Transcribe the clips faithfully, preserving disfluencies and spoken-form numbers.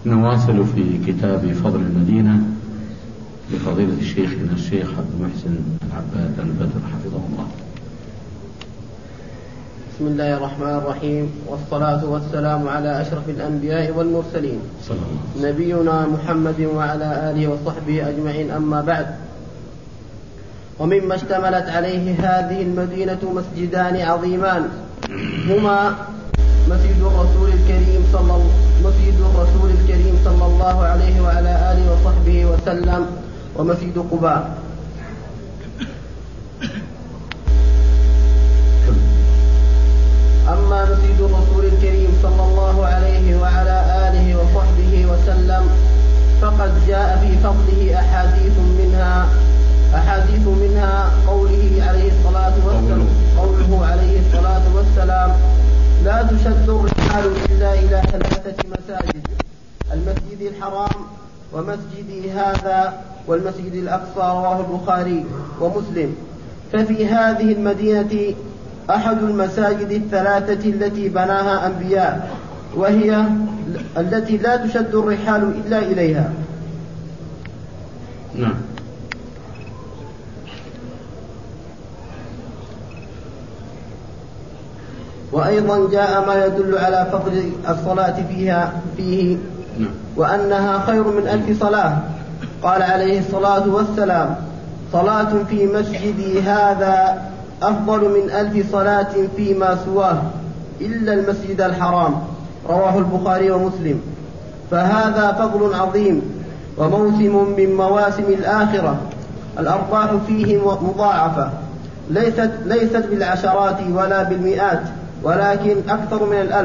نواصل في كتاب فضل المدينة لفضيلة شيخنا الشيخ عبد المحسن العباد البدر حفظه الله. بسم الله الرحمن الرحيم، والصلاة والسلام على أشرف الأنبياء والمرسلين نبينا محمد وعلى آله وصحبه أجمعين، أما بعد. ومما اشتملت عليه هذه المدينة مسجدان عظيمان هما مسجد الرسول الكريم صلى مسجد الرسول الكريم صلى الله عليه وعلى آله وصحبه وسلم ومسجد قباء. أما مسجد الرسول الكريم صلى الله عليه وعلى آله وصحبه وسلم فقد جاء في فضله أحاديث منها أحاديث منها قوله عليه الصلاة والسلام قوله عليه الصلاة والسلام: لا تشد الرحال إلا إلى ثلاثة مساجد: المسجد الحرام ومسجدي هذا والمسجد الأقصى. رواه البخاري ومسلم. ففي هذه المدينة أحد المساجد الثلاثة التي بناها أنبياء، وهي التي لا تشد الرحال إلا إليها. نعم. وأيضا جاء ما يدل على فضل الصلاة فيها فيه وأنها خير من ألف صلاة. قال عليه الصلاة والسلام: صلاة في مسجدي هذا أفضل من ألف صلاة فيما سواه إلا المسجد الحرام. رواه البخاري ومسلم. فهذا فضل عظيم وموسم من مواسم الآخرة، الأرباح فيه مضاعفة، ليست, ليست بالعشرات ولا بالمئات، ولكن أكثر من الألف.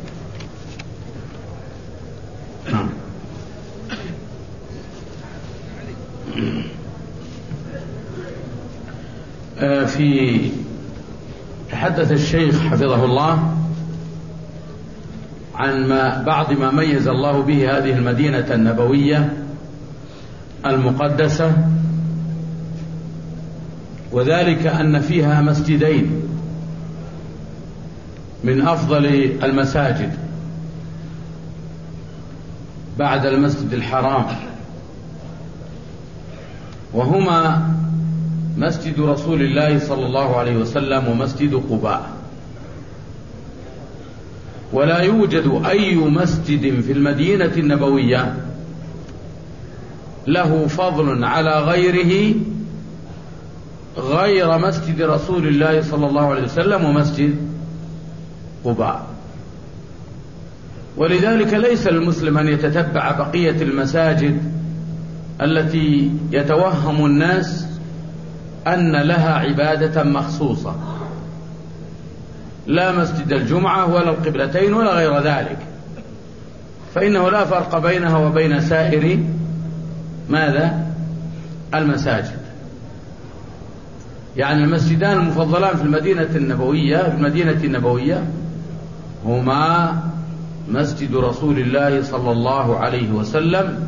في تحدث الشيخ حفظه الله عن ما بعض ما ميز الله به هذه المدينة النبوية المقدسة، وذلك أن فيها مسجدين من أفضل المساجد بعد المسجد الحرام، وهما مسجد رسول الله صلى الله عليه وسلم ومسجد قباء. ولا يوجد أي مسجد في المدينة النبوية له فضل على غيره غير مسجد رسول الله صلى الله عليه وسلم ومسجد قباء. ولذلك ليس للمسلم أن يتتبع بقية المساجد التي يتوهم الناس أن لها عبادة مخصوصة، لا مسجد الجمعة ولا القبلتين ولا غير ذلك، فإنه لا فرق بينها وبين سائر ماذا المساجد. يعني المسجدان المفضلان في المدينة النبوية في المدينة النبوية هما مسجد رسول الله صلى الله عليه وسلم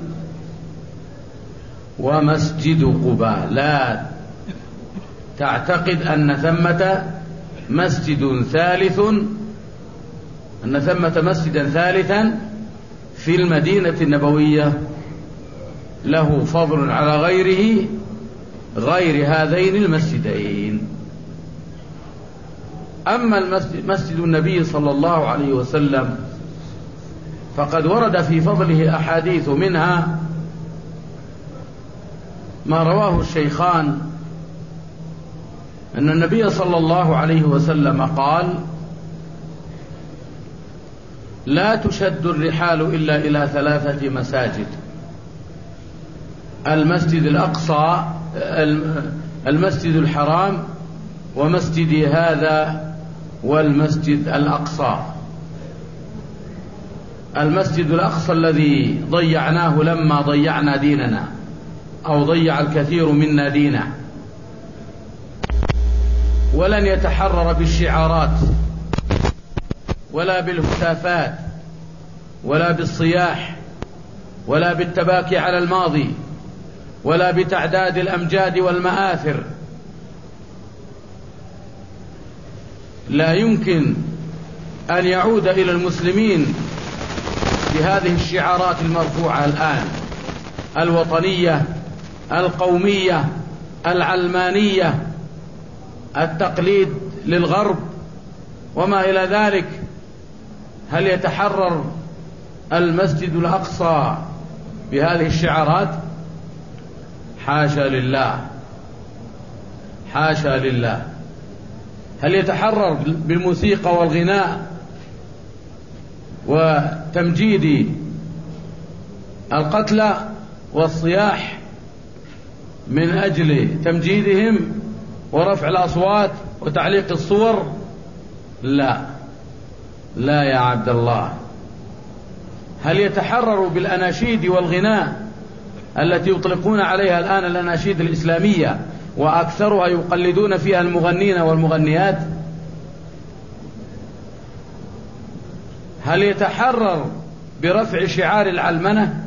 ومسجد قباء. لا تعتقد أن ثمة مسجد ثالث أن ثمة مسجدا ثالثا في المدينة النبوية له فضل على غيره غير هذين المسجدين. أما المسجد مسجد النبي صلى الله عليه وسلم فقد ورد في فضله أحاديث، منها ما رواه الشيخان أن النبي صلى الله عليه وسلم قال: لا تشد الرحال إلا إلى ثلاثة مساجد: المسجد الأقصى المسجد الحرام ومسجدي هذا والمسجد الأقصى. المسجد الأقصى الذي ضيعناه لما ضيعنا ديننا، أو ضيع الكثير منا دينه، ولن يتحرر بالشعارات ولا بالهتافات ولا بالصياح ولا بالتباكي على الماضي ولا بتعداد الأمجاد والمآثر. لا يمكن أن يعود إلى المسلمين بهذه الشعارات المرفوعة الآن، الوطنية، القومية، العلمانية، التقليد للغرب وما إلى ذلك، هل يتحرر المسجد الأقصى بهذه الشعارات؟ حاشا لله، حاشا لله. هل يتحرر بالموسيقى والغناء وتمجيد القتلى والصياح من أجل تمجيدهم ورفع الأصوات وتعليق الصور؟ لا، لا يا عبد الله. هل يتحرر بالأناشيد والغناء التي يطلقون عليها الآن الأناشيد الإسلامية وأكثرها يقلدون فيها المغنين والمغنيات؟ هل يتحرر برفع شعار العلمنة؟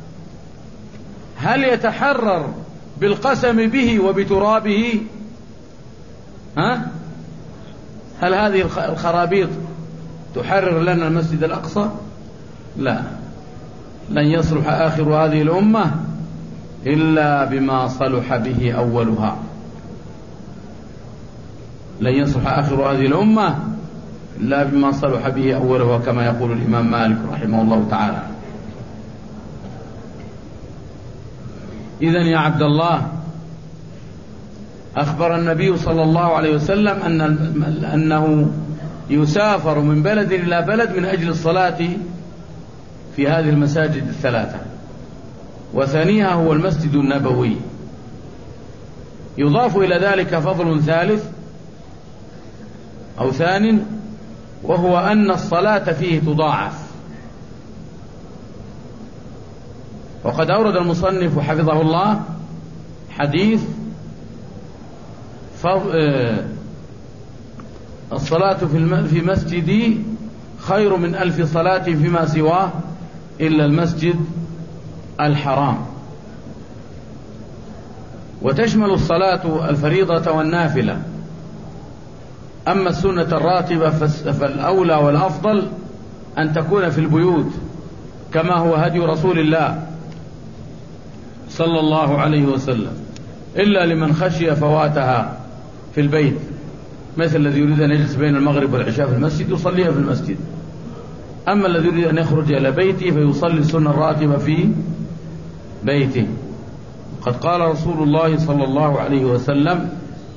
هل يتحرر بالقسم به وبترابه؟ ها؟ هل هذه الخرابيط تحرر لنا المسجد الأقصى؟ لا، لن يصلح آخر هذه الأمة إلا بما صلح به أولها. لن يصلح آخر هذه الأمة إلا بما صلح به أولها، كما يقول الإمام مالك رحمه الله تعالى. إذن يا عبد الله، أخبر النبي صلى الله عليه وسلم أن أنه يسافر من بلد إلى بلد من أجل الصلاة في هذه المساجد الثلاثة، وثانيها هو المسجد النبوي. يضاف إلى ذلك فضل ثالث أو ثان، وهو أن الصلاة فيه تضاعف. وقد أورد المصنف حفظه الله حديث الصلاة في مسجدي خير من ألف صلاة فيما سواه إلا المسجد الحرام. وتشمل الصلاة الفريضة والنافلة. أما السنة الراتبة فالأولى والأفضل أن تكون في البيوت، كما هو هدي رسول الله صلى الله عليه وسلم، إلا لمن خشي فواتها في البيت، مثل الذي يريد أن يجلس بين المغرب والعشاء في المسجد يصليها في المسجد. أما الذي يريد أن يخرج إلى بيته فيصلي السنة الراتبة في بيته. قد قال رسول الله صلى الله عليه وسلم: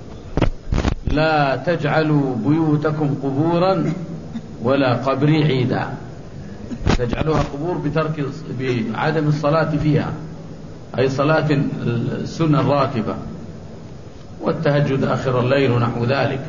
لا تجعلوا بيوتكم قبورا ولا قبري عيدا. تجعلوها قبور بترك بعدم الصلاة فيها، أي صلاة السنة الراتبة والتهجد آخر الليل ونحو ذلك.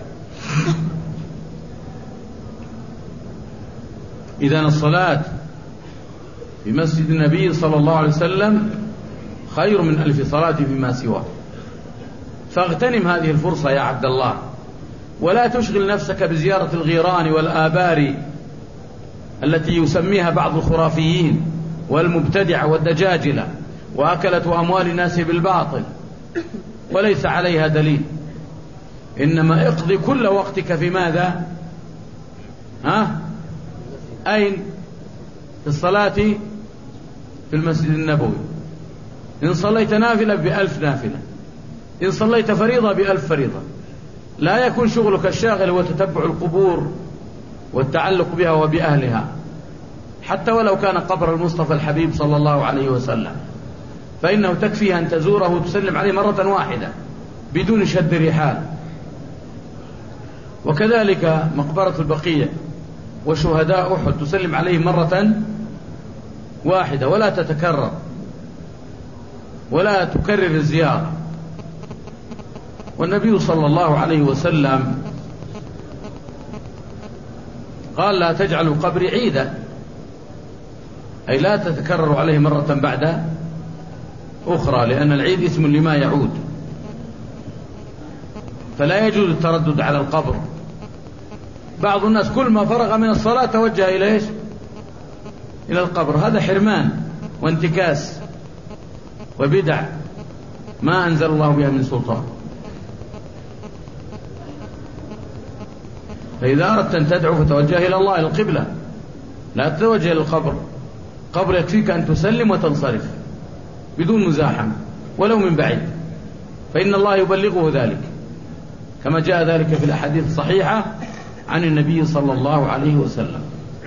إذن الصلاة في مسجد النبي صلى الله عليه وسلم خير من ألف صلاة فيما سواه. فاغتنم هذه الفرصة يا عبد الله، ولا تشغل نفسك بزيارة الغيران والآبار التي يسميها بعض الخرافيين والمبتدعة والدجاجلة وأكلة أموال الناس بالباطل وليس عليها دليل. إنما اقضي كل وقتك في ماذا؟ ها؟ أين؟ في الصلاة في المسجد النبوي. إن صليت نافلة بألف نافلة، إن صليت فريضة بألف فريضة. لا يكون شغلك الشاغل هو تتبع القبور والتعلق بها وبأهلها، حتى ولو كان قبر المصطفى الحبيب صلى الله عليه وسلم، فإنه تكفي أن تزوره وتسلم عليه مرة واحدة بدون شد رحال. وكذلك مقبرة البقيع وشهداء أحد تسلم عليه مرة واحدة ولا تتكرر ولا تكرر الزيارة. والنبي صلى الله عليه وسلم قال: لا تجعلوا قبري عيدا، أي لا تتكرر عليه مرة بعد أخرى، لأن العيد اسم لما يعود، فلا يجوز التردد على القبر. بعض الناس كل ما فرغ من الصلاة توجه إلى إيش؟ إلى القبر. هذا حرمان وانتكاس وبدع ما أنزل الله بها من سلطان. فإذا أردت أن تدعو فتوجه إلى الله، إلى القبلة، لا تتوجه إلى القبر. قبر يكفيك أن تسلم وتنصرف بدون مزاحمة ولو من بعيد، فإن الله يبلغه ذلك كما جاء ذلك في الأحاديث الصحيحة عن النبي صلى الله عليه وسلم.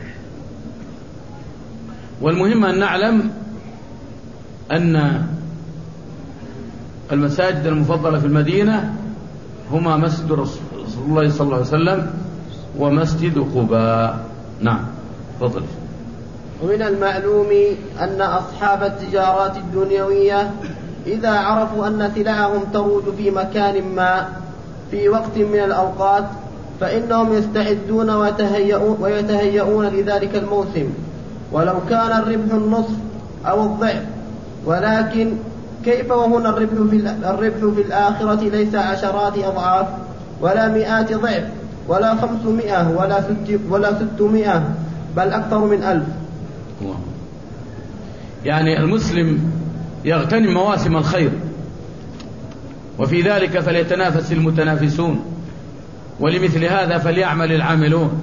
والمهم أن نعلم أن المساجد المفضلة في المدينة هما مسجد رسول الله صلى الله عليه وسلم ومسجد قباء. نعم تفضل. ومن المعلوم أن أصحاب التجارات الدنيوية إذا عرفوا أن سلعهم تروج في مكان ما في وقت من الأوقات فإنهم يستعدون ويتهيئون لذلك الموسم ولو كان الربح النصف أو الضعف. ولكن كيف وهنا الربح في, الربح في الآخرة ليس عشرات أضعاف ولا مئات ضعف ولا خمسمائة ولا, ست ولا ستمائة بل أكثر من ألف. يعني المسلم يغتنم مواسم الخير، وفي ذلك فليتنافس المتنافسون، ولمثل هذا فليعمل العاملون.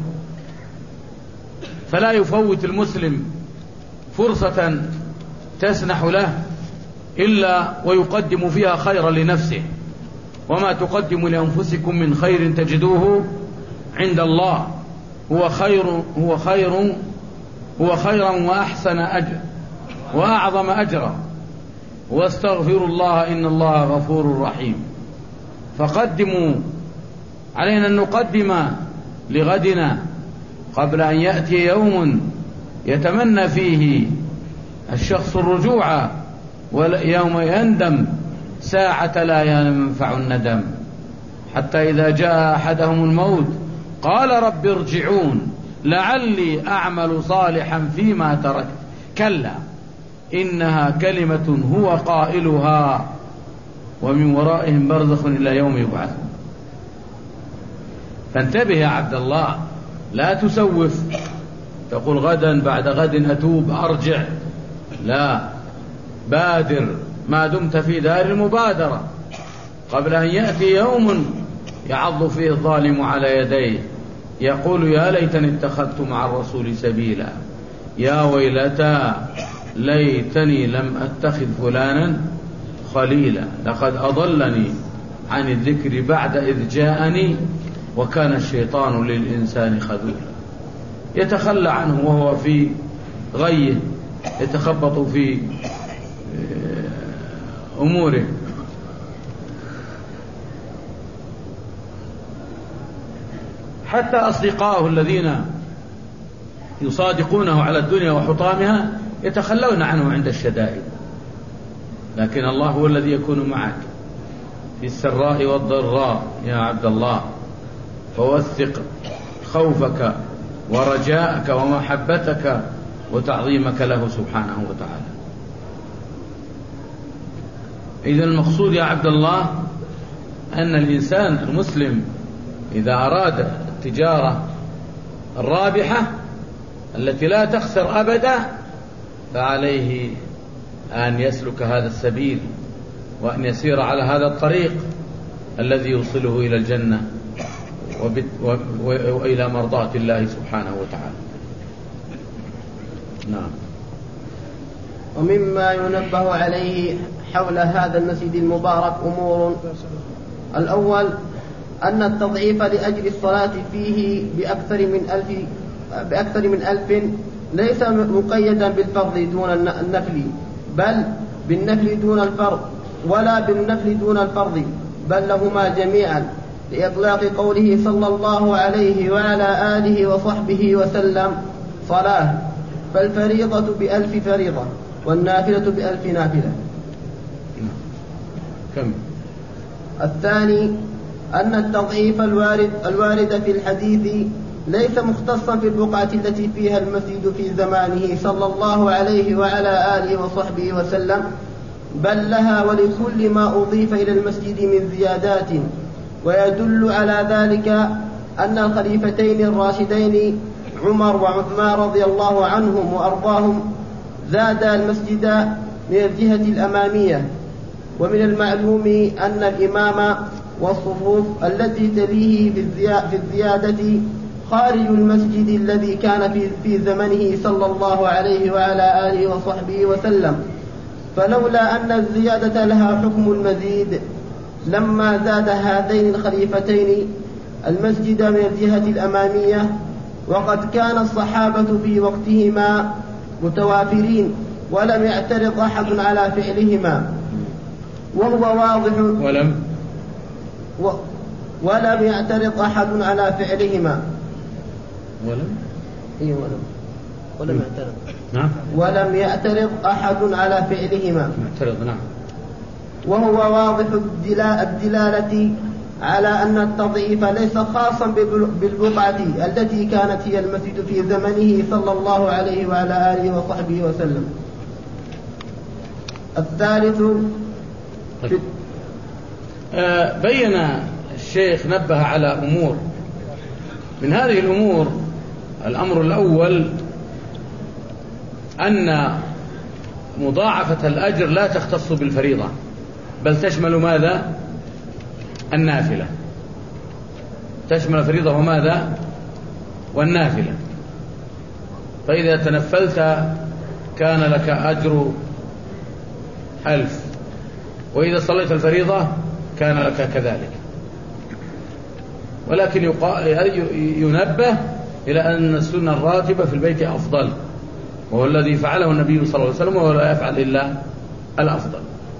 فلا يفوت المسلم فرصة تسنح له إلا ويقدم فيها خيرا لنفسه، وما تقدموا لأنفسكم من خير تجدوه عند الله هو خير هو خير هو خيرا وأحسن أجر وأعظم أجرا، واستغفروا الله إن الله غفور رحيم. فقدموا، علينا أن نقدم لغدنا قبل أن يأتي يوم يتمنى فيه الشخص الرجوع، ويوم يندم ساعة لا ينفع الندم، حتى إذا جاء أحدهم الموت قال رب ارجعون لعلي أعمل صالحا فيما تركت كلا إنها كلمة هو قائلها ومن ورائهم برزخ إلى يوم يبعثون. فانتبه يا عبد الله، لا تسوف تقول غدا بعد غد أتوب أرجع، لا، بادر ما دمت في دار المبادرة قبل أن يأتي يوم يعض فيه الظالم على يديه يقول يا ليتني اتخذت مع الرسول سبيلا، يا ويلتى ليتني لم أتخذ فلانا خليلا، لقد أضلني عن الذكر بعد إذ جاءني وكان الشيطان للإنسان خذولا. يتخلى عنه وهو في غيه يتخبط في أموره. حتى أصدقائه الذين يصادقونه على الدنيا وحطامها يتخلون عنه عند الشدائد، لكن الله هو الذي يكون معك في السراء والضراء يا عبد الله. فوثق خوفك ورجاءك ومحبتك وتعظيمك له سبحانه وتعالى. إذن المقصود يا عبد الله أن الإنسان المسلم إذا أراد التجارة الرابحة التي لا تخسر أبدا فعليه أن يسلك هذا السبيل وأن يسير على هذا الطريق الذي يوصله إلى الجنة وإلى مرضاة الله سبحانه وتعالى. نعم. ومما ينبه عليه حول هذا المسجد المبارك أمور. الأول أن التضعيف لأجل الصلاة فيه بأكثر من ألف بأكثر من ألف ليس مقيدا بالفرض دون النفل، بل بالنفل دون الفرض، ولا بالنفل دون الفرض، بل لهما جميعا، لإطلاق قوله صلى الله عليه وعلى آله وصحبه وسلم صلاة، فالفريضة بألف فريضة والنافلة بألف نافلة. كم؟ الثاني أن التضعيف الوارد, الوارد في الحديث ليس مختصا في البقعة التي فيها المسجد في زمانه صلى الله عليه وعلى آله وصحبه وسلم، بل لها ولكل ما أضيف إلى المسجد من زيادات. ويدل على ذلك أن الخليفتين الراشدين عمر وعثمان رضي الله عنهم وأرضاهم زاد المسجد من الجهة الأمامية. ومن المعلوم أن الإمام والصفوف التي تليه في الزيادة خارج المسجد الذي كان في, في زمنه صلى الله عليه وعلى آله وصحبه وسلم، فلولا أن الزيادة لها حكم المزيد لما زاد هذين الخليفتين المسجد من الجهة الأمامية، وقد كان الصحابة في وقتهما متوافرين ولم يعترض أحد على فعلهما، وهو واضح ولم و ولم يعترض أحد على فعلهما ولم إيه ولم ولم يعترض نعم ولم يعترض أحد على فعلهما معترض نعم وهو واضح الدلالة على أن التضعيف ليس خاصا بالبقعة التي كانت هي المسجد في زمنه صلى الله عليه وعلى آله وصحبه وسلم. الثالث آه بين الشيخ نبه على أمور. من هذه الأمور الأمر الأول أن مضاعفة الأجر لا تختص بالفريضة، بل تشمل ماذا؟ النافلة، تشمل الفريضة وماذا؟ والنافلة. فإذا تنفلت كان لك أجر ألف، وإذا صليت الفريضة كان لك كذلك. ولكن ينبه إلى أن السنة الراتبة في البيت أفضل، وهو الذي فعله النبي صلى الله عليه وسلم، وهو لا يفعل إلا الأفضل.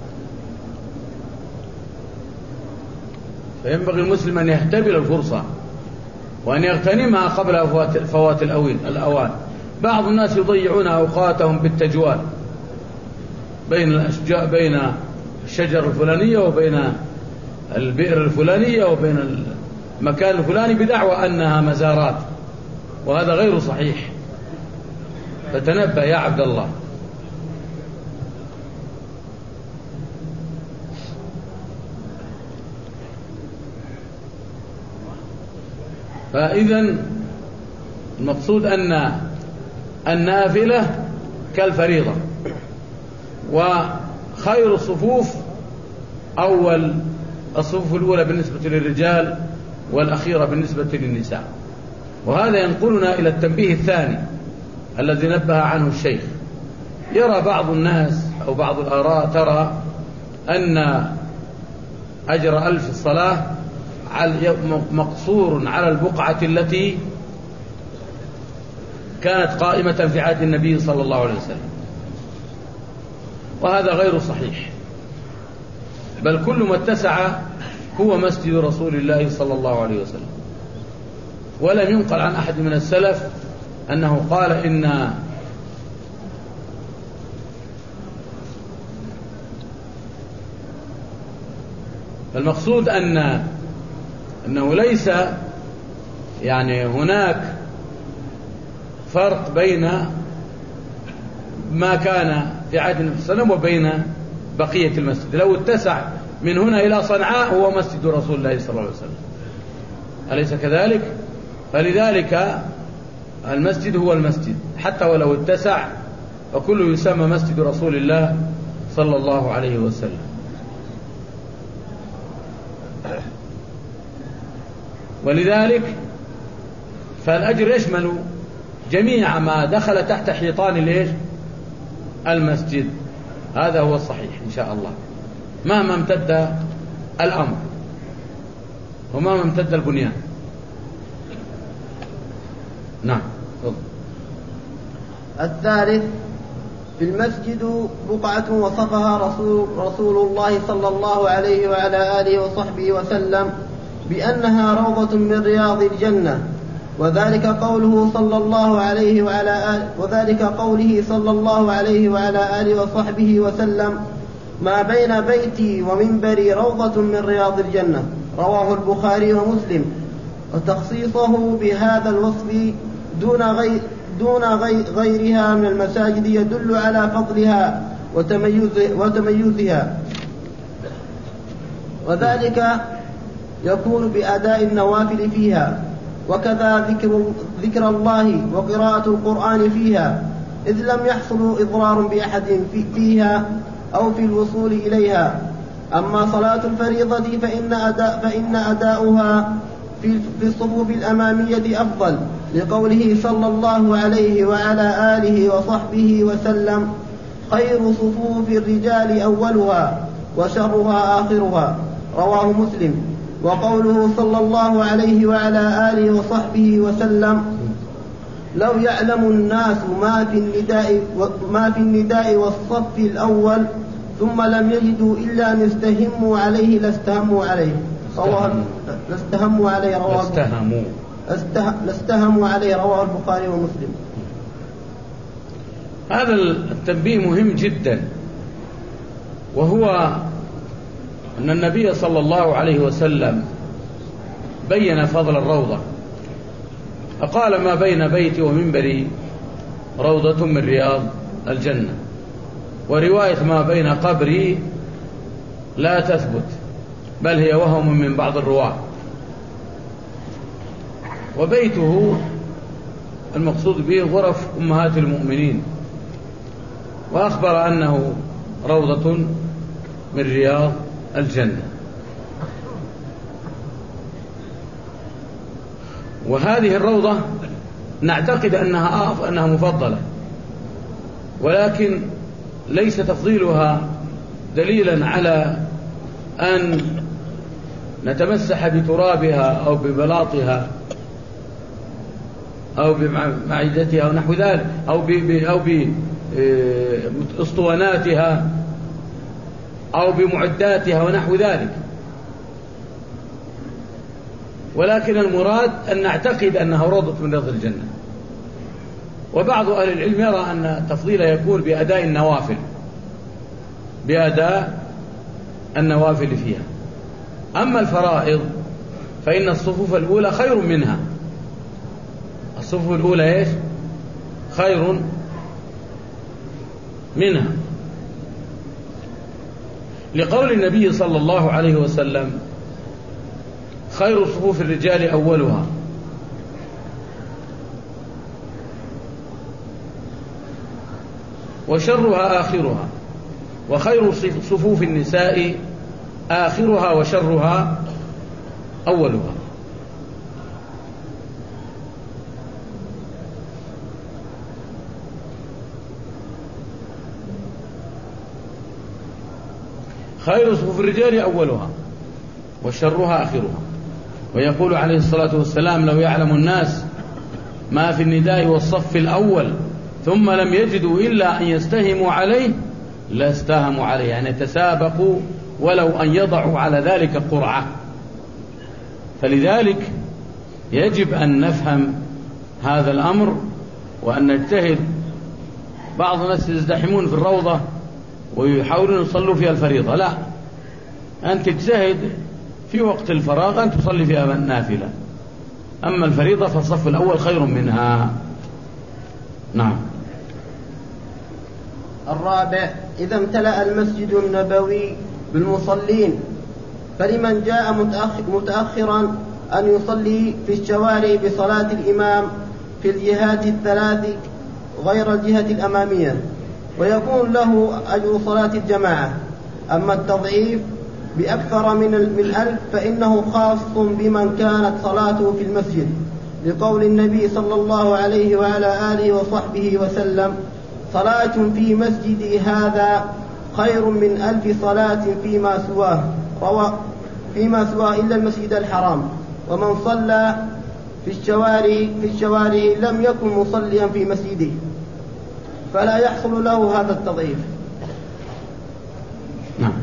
فينبغي المسلم أن يهتبل الفرصة وأن يغتنمها قبل فوات الأوان. بعض الناس يضيعون أوقاتهم بالتجوال بين الأشجار، بين الشجر الفلانية وبين البئر الفلانية وبين المكان الفلاني بدعوى أنها مزارات، وهذا غير صحيح. فتنبه يا عبد الله. فإذا المقصود أن النافلة كالفريضة، وخير الصفوف أول الصفوف الأولى بالنسبة للرجال والأخيرة بالنسبة للنساء. وهذا ينقلنا إلى التنبيه الثاني الذي نبه عنه الشيخ. يرى بعض الناس أو بعض الآراء ترى أن أجر ألف الصلاة مقصور على البقعة التي كانت قائمة في عهد النبي صلى الله عليه وسلم، وهذا غير صحيح، بل كل ما اتسع هو مسجد رسول الله صلى الله عليه وسلم. ولم ينقل عن أحد من السلف أنه قال إن المقصود أن أنه ليس يعني هناك فرق بين ما كان في عهد النبي صلى الله عليه وسلم وبين بقية المسجد. لو اتسع من هنا إلى صنعاء هو مسجد رسول الله صلى الله عليه وسلم، أليس كذلك؟ فلذلك المسجد هو المسجد حتى ولو اتسع، وكله يسمى مسجد رسول الله صلى الله عليه وسلم. ولذلك فالأجر يشمل جميع ما دخل تحت حيطان ليش المسجد. هذا هو الصحيح إن شاء الله، مهما امتد الأمر ومهما امتد البنيان. نعم. الثالث في المسجد بقعة وصفها رسول, رسول الله صلى الله عليه وعلى آله وصحبه وسلم بأنها روضة من رياض الجنة، وذلك قوله صلى الله عليه وعلى آله وذلك قوله صلى الله عليه وعلى آله وصحبه وسلم: ما بين بيتي ومنبري روضة من رياض الجنة، رواه البخاري ومسلم. وتخصيصه بهذا الوصف دون غير دون غيرها من المساجد يدل على فضلها وتميزها، وذلك يكون بأداء النوافل فيها، وكذا ذكر, ذكر الله وقراءة القرآن فيها، إذ لم يحصل إضرار بأحد فيها أو في الوصول إليها. أما صلاة الفريضة فإن, أداء فإن أداؤها في الصفوف الأمامية أفضل، لقوله صلى الله عليه وعلى آله وصحبه وسلم: خير صفوف الرجال أولها وشرها آخرها، رواه مسلم. وقوله صلى الله عليه وعلى آله وصحبه وسلم: لو يعلم الناس ما في النداء ما في النداء والصف الأول ثم لم يجدوا إلا أن يستهموا عليه لاستهموا عليه، رواه لاستهموا عليه رواه لاستهموا لاستهموا عليه رواه البخاري ومسلم. هذا التنبيه مهم جدا، وهو أن النبي صلى الله عليه وسلم بين فضل الروضة، فقال: ما بين بيتي ومنبري روضة من رياض الجنة. ورواية ما بين قبري لا تثبت، بل هي وهم من بعض الرواة. وبيته المقصود به غرف أمهات المؤمنين، وأخبر أنه روضة من رياض الجنة. وهذه الروضة نعتقد أنها أنها مفضلة، ولكن ليس تفضيلها دليلا على أن نتمسح بترابها أو ببلاطها أو بمعدتها أو نحو ذلك، أو أو بأسطواناتها أو بمعداتها ونحو ذلك، ولكن المراد أن نعتقد أنها روضة من رياض الجنة. وبعض أهل العلم يرى أن التفضيل يكون بأداء النوافل بأداء النوافل فيها. أما الفرائض فإن الصفوف الأولى خير منها. الصفوف الأولى إيش؟ خير منها، لقول النبي صلى الله عليه وسلم: خير صفوف الرجال أولها وشرها آخرها، وخير صفوف النساء آخرها وشرها أولها. خير صفوف الرجال أولها وشرها آخرها. ويقول عليه الصلاة والسلام: لو يعلم الناس ما في النداء والصف الأول ثم لم يجدوا إلا أن يستهموا عليه لاستهموا عليه، يعني تسابقوا ولو أن يضعوا على ذلك قرعة. فلذلك يجب أن نفهم هذا الأمر وأن نجتهد. بعض الناس يزدحمون في الروضة ويحاولون يصلوا فيها الفريضة، لا، أن تجتهد في وقت الفراغ أن تصلي فيها النافلة، أما الفريضة فالصف الأول خير منها. نعم. الرابع: إذا امتلأ المسجد النبوي بالمصلين فلمن جاء متأخرا أن يصلي في الشوارع بصلاة الإمام في الجهات الثلاث غير الجهة الأمامية، ويكون له أجر صلاة الجماعة. أما التضعيف بأكثر من الألف فإنه خاص بمن كانت صلاته في المسجد، لقول النبي صلى الله عليه وعلى آله وصحبه وسلم: صلاة في مسجدي هذا خير من ألف صلاة فيما سواه روى فيما سواه إلا المسجد الحرام. ومن صلى في الشوارع في الشوارع لم يكن مصليا في مسجده، فلا يحصل له هذا التضعيف. نعم.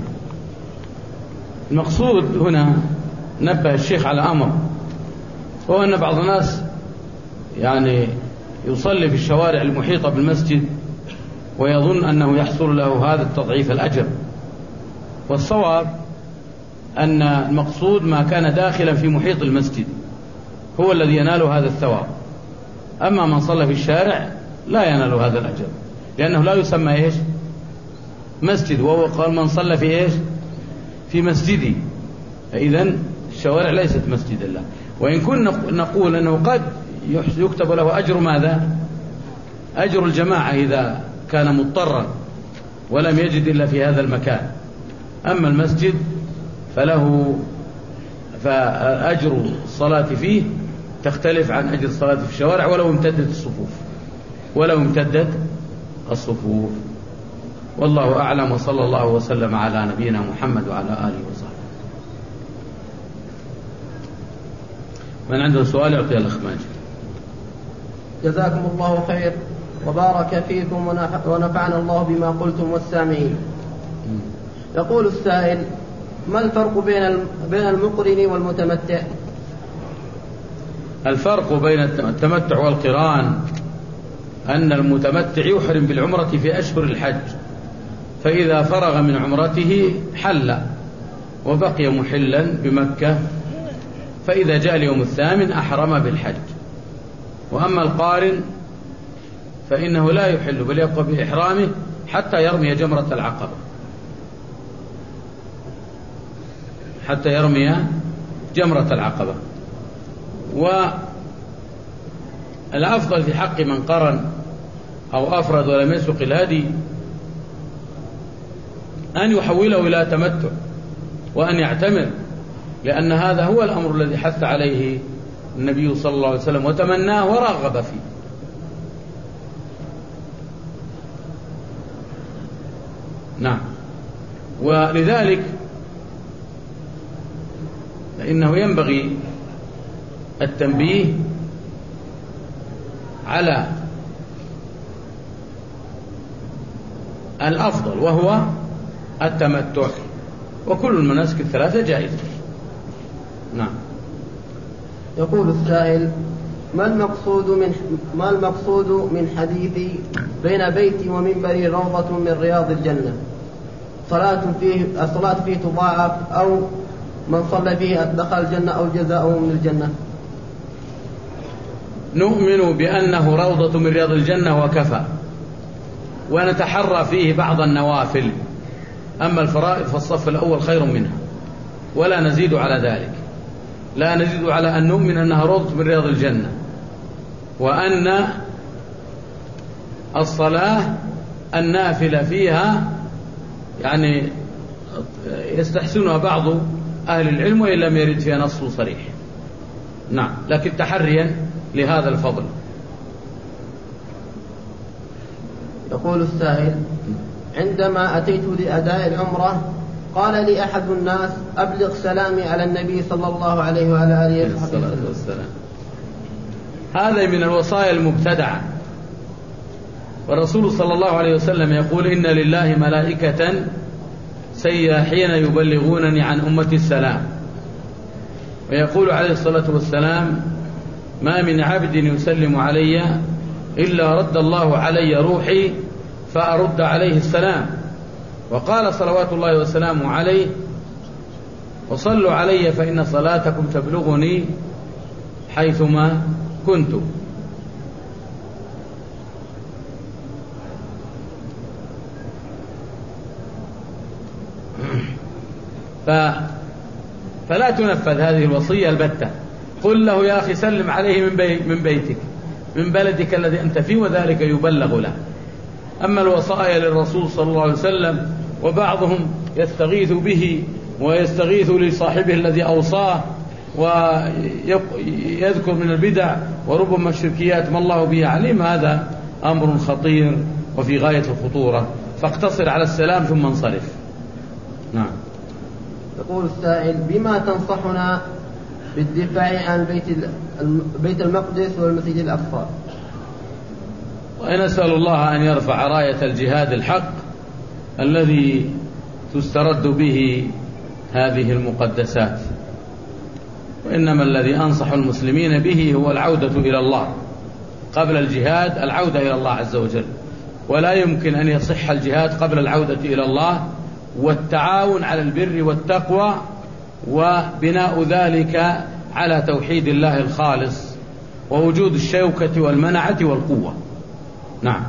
المقصود هنا نبه الشيخ على أمر، هو أن بعض الناس يعني يصلي في الشوارع المحيطة بالمسجد ويظن أنه يحصل له هذا التضعيف الأجر، والصواب أن المقصود ما كان داخلا في محيط المسجد هو الذي ينال هذا الثواب، أما من صلى في الشارع لا ينال هذا الأجر، لأنه لا يسمى إيش؟ مسجد، وهو قال من صلى في إيش؟ في مسجدي، فإذن الشوارع ليست مسجد الله. وإن كنا نقول أنه قد يكتب له أجر ماذا؟ أجر الجماعة إذا كان مضطرا ولم يجد إلا في هذا المكان، أما المسجد فله فأجر الصلاة فيه تختلف عن أجر الصلاة في الشوارع ولو امتدت الصفوف ولو امتدت الصفوف. والله أعلم، وصلى الله وسلم على نبينا محمد وعلى آله وصحبه. من عنده سؤال يعطي الأخ ماجد. جزاكم الله خير وبارك فيكم ونفعنا الله بما قلتم والسامعين. يقول السائل: ما الفرق بين بين المقرن والمتمتع؟ الفرق بين التمتع والقران أن المتمتع يحرم بالعمرة في أشهر الحج، فإذا فرغ من عمرته حل وبقي محلا بمكة، فإذا جاء اليوم الثامن أحرم بالحج. وأما القارن فإنه لا يحل بل يبقى بإحرامه حتى يرمي جمرة العقبة حتى يرمي جمرة العقبة. والأفضل في حق من قرن أو أفرد ولم يسق الهدي أن يحوله إلى تمتع وأن يعتمر، لأن هذا هو الأمر الذي حث عليه النبي صلى الله عليه وسلم وتمناه ورغب فيه. نعم. ولذلك فإنه ينبغي التنبيه على الأفضل وهو التمتع، وكل المناسك الثلاثة جائزة. نعم. يقول السائل: ما المقصود من ما المقصود من حديث بين بيتي ومنبري روضة من رياض الجنة؟ صلاة فيه الصلاة فيه تضاعف، أو من صلى فيه دخل الجنة، أو جزاؤه من الجنة؟ نؤمن بأنه روضة من رياض الجنة وكفى، ونتحرى فيه بعض النوافل، أما الفرائض فالصف الأول خير منها، ولا نزيد على ذلك. لا نزيد على أن نؤمن أنها روضة من رياض الجنة، وأن الصلاة النافلة فيها يعني يستحسنها بعض أهل العلم وإن لم يرد فيها نص صريح. نعم، لكن تحريا لهذا الفضل. يقول السائل: عندما أتيت لأداء العمرة قال لي أحد الناس: أبلغ سلامي على النبي صلى الله عليه وعلى آله وسلم. هذا من الوصايا المبتدعة، والرسول صلى الله عليه وسلم يقول: إن لله ملائكة سياحين يبلغونني عن أمتي السلام. ويقول عليه الصلاة والسلام: ما من عبد يسلم علي إلا رد الله علي روحي فأرد عليه السلام. وقال صلوات الله وسلامه عليه: وصلوا علي فإن صلاتكم تبلغني حيثما كنت. ف... فلا تنفذ هذه الوصية البتة. قل له: يا أخي سلم عليه من, بي... من بيتك من بلدك الذي أنت فيه، وذلك يبلغ له. أما الوصايا للرسول صلى الله عليه وسلم وبعضهم يستغيث به ويستغيث لصاحبه الذي أوصاه ويذكر من البدع وربما الشركيات ما الله به عليم، هذا أمر خطير وفي غاية الخطورة، فاقتصر على السلام ثم انصرف. نعم. يقول السائل: بما تنصحنا بالدفاع عن بيت بيت المقدس والمسجد الأقصى؟ ونسأل الله أن يرفع راية الجهاد الحق الذي تسترد به هذه المقدسات. وإنما الذي أنصح المسلمين به هو العودة إلى الله قبل الجهاد، العودة إلى الله عز وجل، ولا يمكن أن يصح الجهاد قبل العودة إلى الله والتعاون على البر والتقوى وبناء ذلك على توحيد الله الخالص ووجود الشوكة والمنعة والقوة. نعم.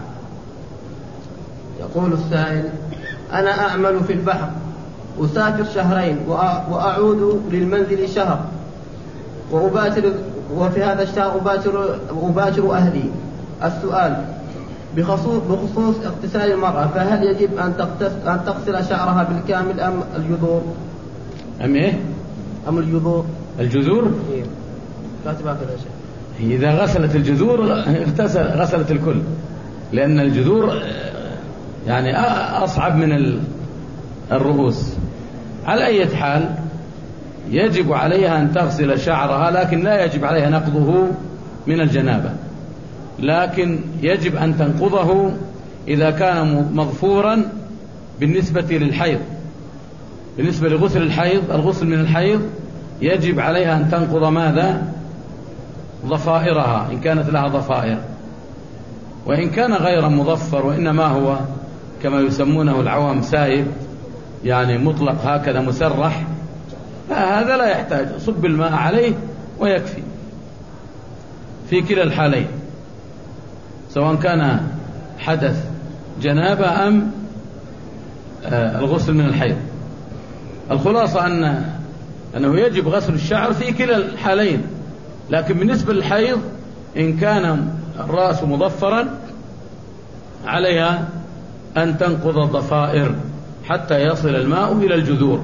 يقول السائل: أنا أعمل في البحر، أسافر شهرين وأعود للمنزل شهر، وأباشر وفي هذا الشهر أباشر, أباشر أهلي. السؤال: بخصوص, بخصوص اغتسال المرأة، فهل يجب أن أن تغسل شعرها بالكامل أم الجذور؟ أم إيه؟ أم الجذور؟ الجذور كاتبها كذا شيء. إذا غسلت الجذور اغتسل غسلت الكل، لأن الجذور يعني أصعب من الرؤوس. على أي حال يجب عليها أن تغسل شعرها، لكن لا يجب عليها نقضه من الجنابة، لكن يجب أن تنقضه إذا كان مظفورا بالنسبة للحيض. بالنسبة لغسل الحيض، الغسل من الحيض يجب عليها أن تنقض ماذا؟ ضفائرها إن كانت لها ضفائر. وإن كان غير مظفر وإنما هو كما يسمونه العوام سايب، يعني مطلق هكذا مسرح، فهذا لا يحتاج، صب الماء عليه ويكفي في كلا الحالين، سواء كان حدث جنابة أم الغسل من الحيض. الخلاصة أن أنه يجب غسل الشعر في كلا الحالين، لكن بالنسبة للحيض إن كان الرأس مظفرا عليها أن تنقض الضفائر حتى يصل الماء إلى الجذور،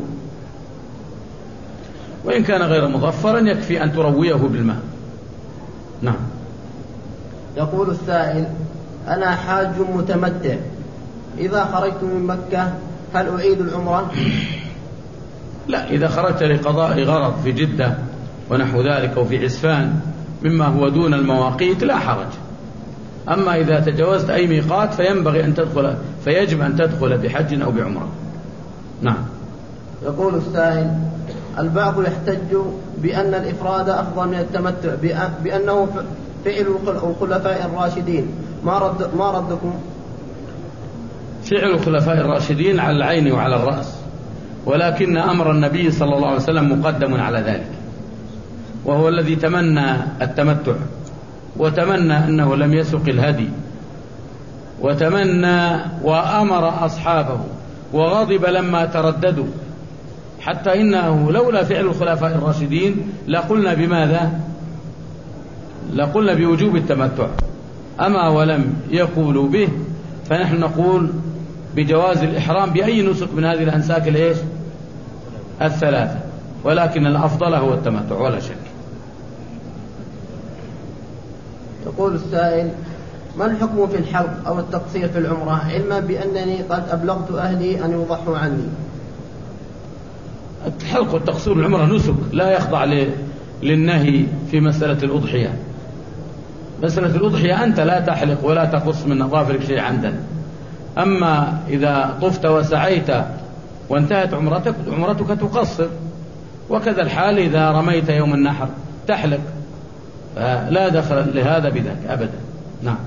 وإن كان غير مظفرا يكفي أن ترويه بالماء. نعم. يقول السائل: أنا حاج متمتع، إذا خرجت من مكة هل أعيد العمرة؟ لا، إذا خرجت لقضاء غرض في جدة ونحو ذلك وفي عسفان مما هو دون المواقيت لا حرج. أما إذا تجاوزت أي ميقات فينبغي أن تدخل فيجب أن تدخل بحج أو بعمرة. نعم. يقول السائل: البعض يحتج بأن الإفراد أفضل من التمتع، بأنه فعل الخلفاء الراشدين، ما رد ما ردكم؟ فعل الخلفاء الراشدين على العين وعلى الرأس، ولكن أمر النبي صلى الله عليه وسلم مقدم على ذلك، وهو الذي تمنى التمتع وتمنى أنه لم يسق الهدي وتمنى وأمر أصحابه وغضب لما ترددوا، حتى إنه لولا فعل الخلفاء الراشدين لقلنا بماذا؟ لقلنا بوجوب التمتع. أما ولم يقولوا به فنحن نقول بجواز الإحرام بأي نسك من هذه الأنساك الإيش؟ الثلاثة، ولكن الأفضل هو التمتع ولا شك. يقول السائل: ما الحكم في الحلق أو التقصير في العمرة، علما بأنني قد أبلغت أهلي أن يضحوا عني؟ الحلق والتقصير العمرة نسك لا يخضع للنهي في مسألة الأضحية. مسألة الأضحية أنت لا تحلق ولا تقص من أظافرك شيء عندنا. أما إذا طفت وسعيت وانتهت عمرتك عمرتك تقصر، وكذا الحال إذا رميت يوم النحر تحلق، لا دخل لهذا بذاك أبدا. نعم.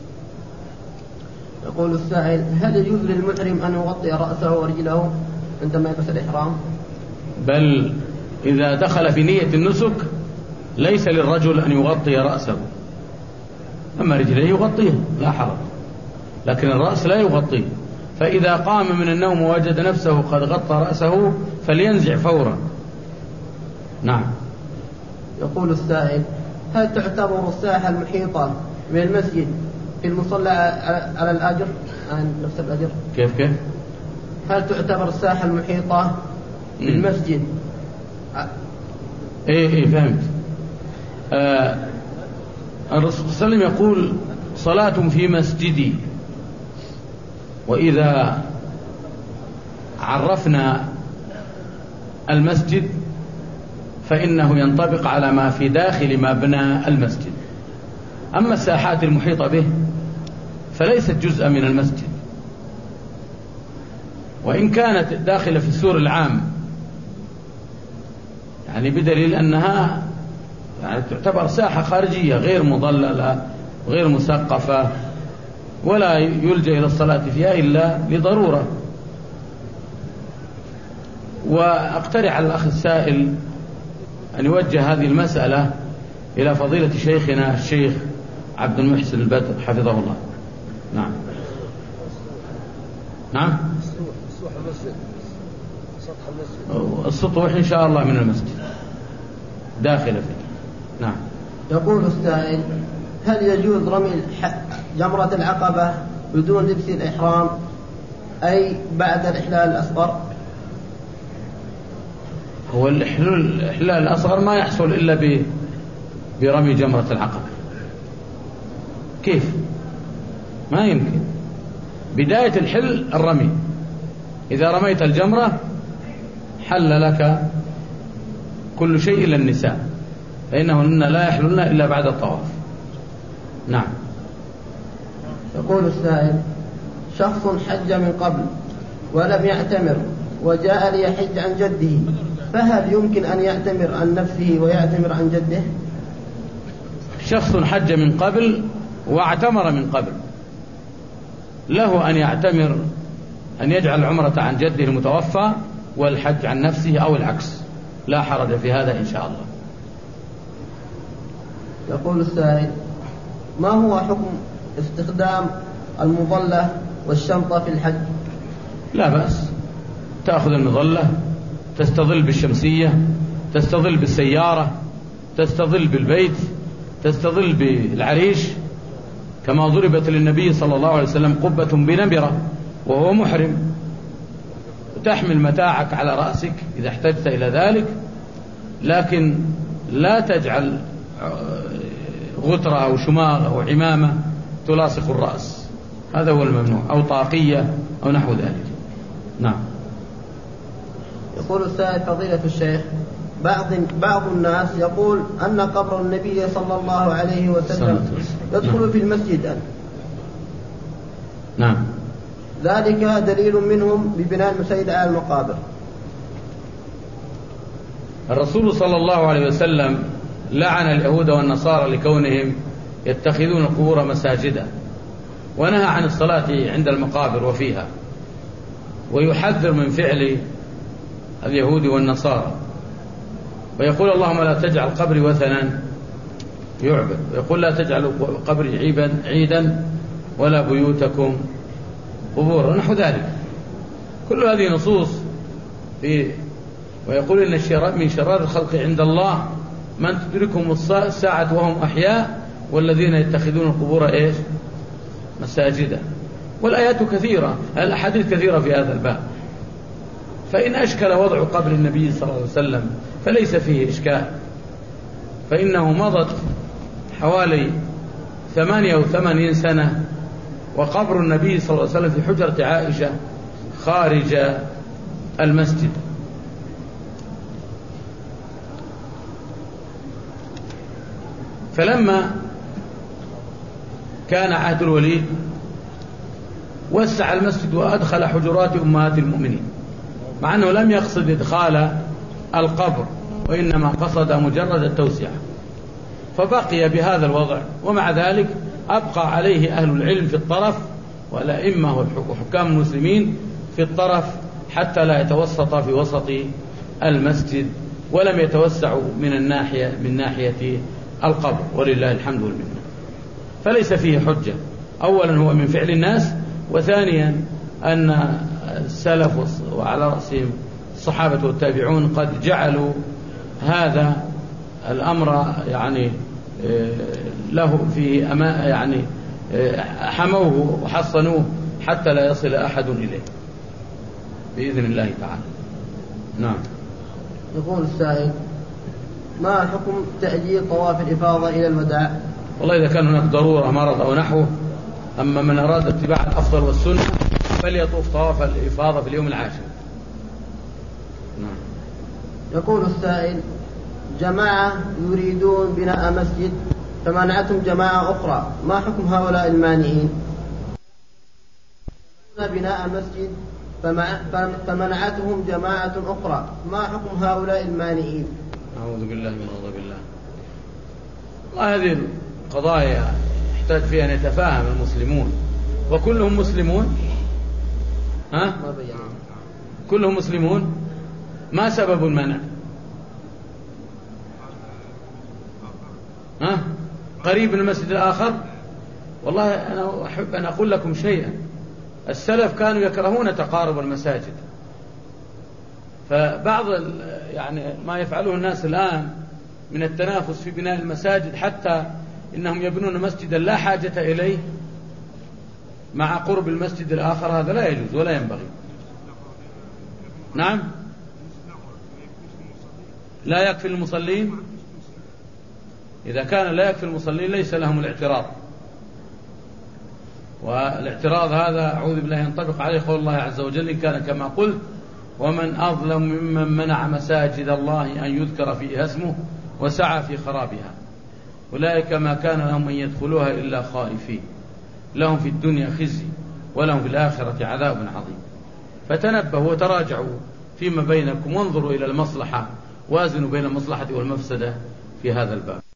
يقول السائل: هل يجوز للمحرم أن يغطي رأسه ورجله عندما يلبس الإحرام؟ بل إذا دخل في نية النسك ليس للرجل أن يغطي رأسه، أما رجليه يغطيه لا حرج، لكن الرأس لا يغطيه. فإذا قام من النوم ووجد نفسه قد غطى رأسه فلينزع فورا. نعم. يقول السائل: هل تعتبر الساحة المحيطة من المسجد في المصلى على الأجر عن نفس الأجر؟ كيف كيف؟ هل تعتبر الساحة المحيطة بالمسجد؟ ايه ايه فهمت. آه الرسول صلى الله عليه وسلم يقول: صلاة في مسجدي. وإذا عرفنا المسجد فإنه ينطبق على ما في داخل مبنى المسجد. أما الساحات المحيطة به فليست جزءا من المسجد، وإن كانت داخلة في السور العام، يعني بدليل أنها يعني تعتبر ساحة خارجية غير مضللة غير مسقفة، ولا يلجأ إلى الصلاة فيها إلا لضرورة. وأقترح على الأخ السائل أن يوجه هذه المسألة إلى فضيلة شيخنا الشيخ عبد المحسن البدر حفظه الله. نعم. نعم. السطوح إن شاء الله من المسجد داخل فيه. نعم. يقول السائل: هل يجوز رمي جمرة العقبة بدون لبس الإحرام، أي بعد الإحلال الأصغر؟ هو الإحلال الأصغر ما يحصل إلا برمي جمرة العقبة. كيف؟ ما يمكن. بداية الحل الرمي، إذا رميت الجمرة حل لك كل شيء إلا النساء، فإنهن لا يحللن إلا بعد الطواف. نعم. يقول السائل: شخص حج من قبل ولم يعتمر وجاء ليحج عن جده، فهل يمكن أن يعتمر عن نفسه ويعتمر عن جده؟ شخص حج من قبل واعتمر من قبل، له أن يعتمر، أن يجعل العمرة عن جده المتوفى والحج عن نفسه أو العكس، لا حرج في هذا إن شاء الله. يقول السائل: ما هو حكم استخدام المظلة والشنطة في الحج؟ لا بأس، تأخذ المظلة، تستظل بالشمسية، تستظل بالسيارة، تستظل بالبيت، تستظل بالعريش، كما ضربت للنبي صلى الله عليه وسلم قبة بنمرة وهو محرم. تحمل متاعك على رأسك إذا احتجت إلى ذلك، لكن لا تجعل غترة أو شماغ أو عمامة تلاصق الرأس، هذا هو الممنوع، أو طاقية أو نحو ذلك. نعم. يقول السائل: فضيلة الشيخ، بعض بعض الناس يقول أن قبر النبي صلى الله عليه وسلم يدخل في المسجد. نعم. ذلك دليل منهم ببناء المساجد على المقابر. الرسول صلى الله عليه وسلم لعن اليهود والنصارى لكونهم يتخذون القبور مساجدا، ونهى عن الصلاة عند المقابر وفيها، ويحذر من فعل اليهود والنصارى، ويقول: اللهم لا تجعل قبري وثنا يعبد، ويقول: لا تجعلوا قبري عيدا عيدا ولا بيوتكم قبورا، ونحو ذلك. كل هذه نصوص في، ويقول: إن من شرار الخلق عند الله من تدركهم الساعة وهم أحياء والذين يتخذون القبور إيش؟ مساجدا. والآيات كثيرة، الأحاديث كثيرة في هذا الباب. فإن أشكل وضع قبر النبي صلى الله عليه وسلم فليس فيه إشكال، فإنه مضت حوالي ثمانية وثمانين سنة وقبر النبي صلى الله عليه وسلم في حجرة عائشة خارج المسجد. فلما كان عهد الوليد وسع المسجد وأدخل حجرات أمهات المؤمنين، مع أنه لم يقصد إدخال القبر، وإنما قصد مجرد التوسعة، فبقي بهذا الوضع. ومع ذلك أبقى عليه أهل العلم في الطرف، والأئمة وحكام المسلمين في الطرف، حتى لا يتوسط في وسط المسجد، ولم يتوسعوا من الناحية من ناحية القبر، ولله الحمد والمنة. فليس فيه حجة. أولا هو من فعل الناس، وثانيا أن السلف وعلى رأسهم الصحابة والتابعون قد جعلوا هذا الأمر يعني له فيه أما يعني حموه وحصنوه حتى لا يصل أحد إليه بإذن الله تعالى. نعم. يقول السائل: ما حكم تأجيل طواف الإفاضة إلى الوداع؟ والله إذا كان هناك ضرورة مرض أو نحوه، أما من أراد اتباع الأفضل والسنة فليطوف طواف الإفاضة في اليوم العاشر. نعم. يقول السائل: جماعة يريدون بناء مسجد فمنعتهم جماعة أخرى، ما حكم هؤلاء المانعين؟ بناء مسجد فمنعتهم جماعة أخرى، ما حكم هؤلاء المانعين؟ أعوذ بالله من غضب الله. وهذه القضايا يحتاج فيها أن يتفاهم المسلمون، وكلهم مسلمون. ها؟ كلهم مسلمون. ما سبب المنع؟ ها؟ قريب من المسجد الآخر. والله أنا أحب أن أقول لكم شيئا، السلف كانوا يكرهون تقارب المساجد، فبعض يعني ما يفعله الناس الآن من التنافس في بناء المساجد، حتى إنهم يبنون مسجدا لا حاجة إليه مع قرب المسجد الآخر، هذا لا يجوز ولا ينبغي. نعم. لا يكفي المصلين؟ إذا كان لا يكفي المصلين ليس لهم الاعتراض، والاعتراض هذا أعوذ بالله ينطبق عليه قول الله عز وجل: إن كان كما قلت ومن أظلم ممن منع مساجد الله أن يذكر فيها اسمه وسعى في خرابها أولئك ما كان لهم أن يدخلوها إلا خائفين لهم في الدنيا خزي ولهم في الآخرة عذاب عظيم. فتنبهوا وتراجعوا فيما بينكم وانظروا إلى المصلحة، وازنوا بين المصلحة والمفسدة في هذا الباب.